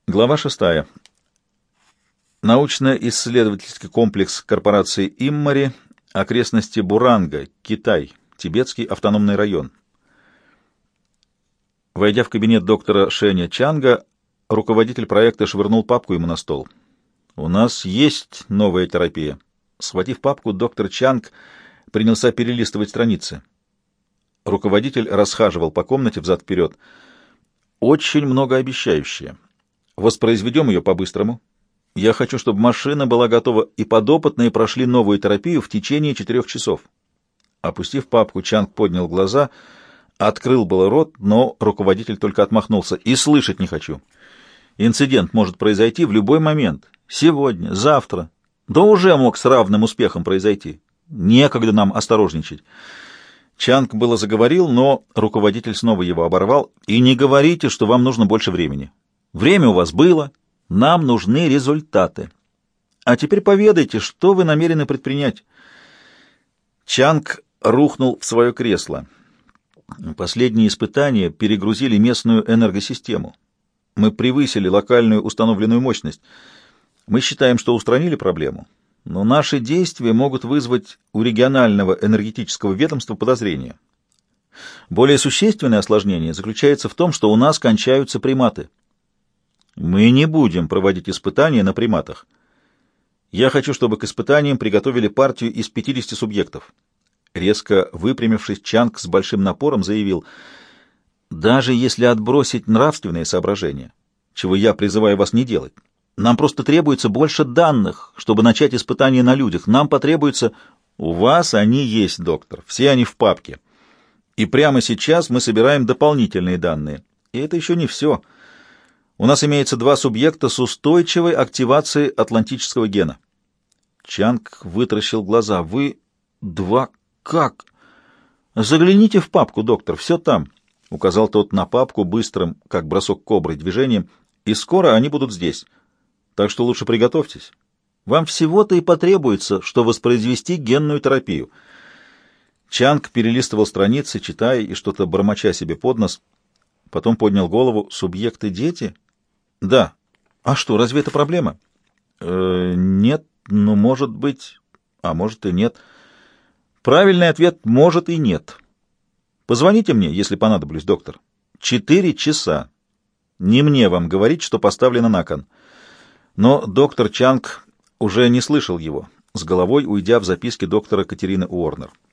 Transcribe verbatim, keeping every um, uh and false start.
Глава шестая. Научно-исследовательский комплекс корпорации «Иммари», окрестности Буранга, Китай, Тибетский автономный район. Войдя в кабинет доктора Шэня Чанга, руководитель проекта швырнул папку ему на стол. «У нас есть новая терапия». Схватив папку, доктор Чанг принялся перелистывать страницы. Руководитель расхаживал по комнате взад-вперед. «Очень многообещающее. Воспроизведем ее по-быстрому. Я хочу, чтобы машина была готова, и подопытные прошли новую терапию в течение четырех часов». Опустив папку, Чанг поднял глаза, открыл было рот, но руководитель только отмахнулся. «И слышать не хочу. Инцидент может произойти в любой момент. Сегодня, завтра. Да уже мог с равным успехом произойти. Некогда нам осторожничать». Чанг было заговорил, но руководитель снова его оборвал. «И не говорите, что вам нужно больше времени. Время у вас было, нам нужны результаты. А теперь поведайте, что вы намерены предпринять». Чанг рухнул в свое кресло. Последние испытания перегрузили местную энергосистему. Мы превысили локальную установленную мощность. Мы считаем, что устранили проблему, но наши действия могут вызвать у регионального энергетического ведомства подозрения. Более существенное осложнение заключается в том, что у нас кончаются приматы. Мы не будем проводить испытания на приматах. Я хочу, чтобы к испытаниям приготовили партию из пятидесяти субъектов. Резко выпрямившись, Чанг с большим напором заявил: даже если отбросить нравственные соображения, чего я призываю вас не делать, нам просто требуется больше данных, чтобы начать испытания на людях. Нам потребуется... У вас они есть, доктор, все они в папке. И прямо сейчас мы собираем дополнительные данные. И это еще не все. У нас имеется два субъекта с устойчивой активацией атлантического гена. Чанг вытаращил глаза. Вы два... Как? Загляните в папку, доктор, все там. Указал тот на папку быстрым, как бросок кобры, движением. И скоро они будут здесь. Так что лучше приготовьтесь. Вам всего-то и потребуется, что воспроизвести генную терапию. Чанг перелистывал страницы, читая и что-то бормоча себе под нос. Потом поднял голову. Субъекты дети? Да. А что, разве это проблема? Э, нет, ну, может быть, а может и нет. Правильный ответ — может и нет. Позвоните мне, если понадоблюсь, доктор. Четыре часа. Не мне вам говорить, что поставлено на кон. Но доктор Чанг уже не слышал его, с головой уйдя в записки доктора Катерины Уорнер.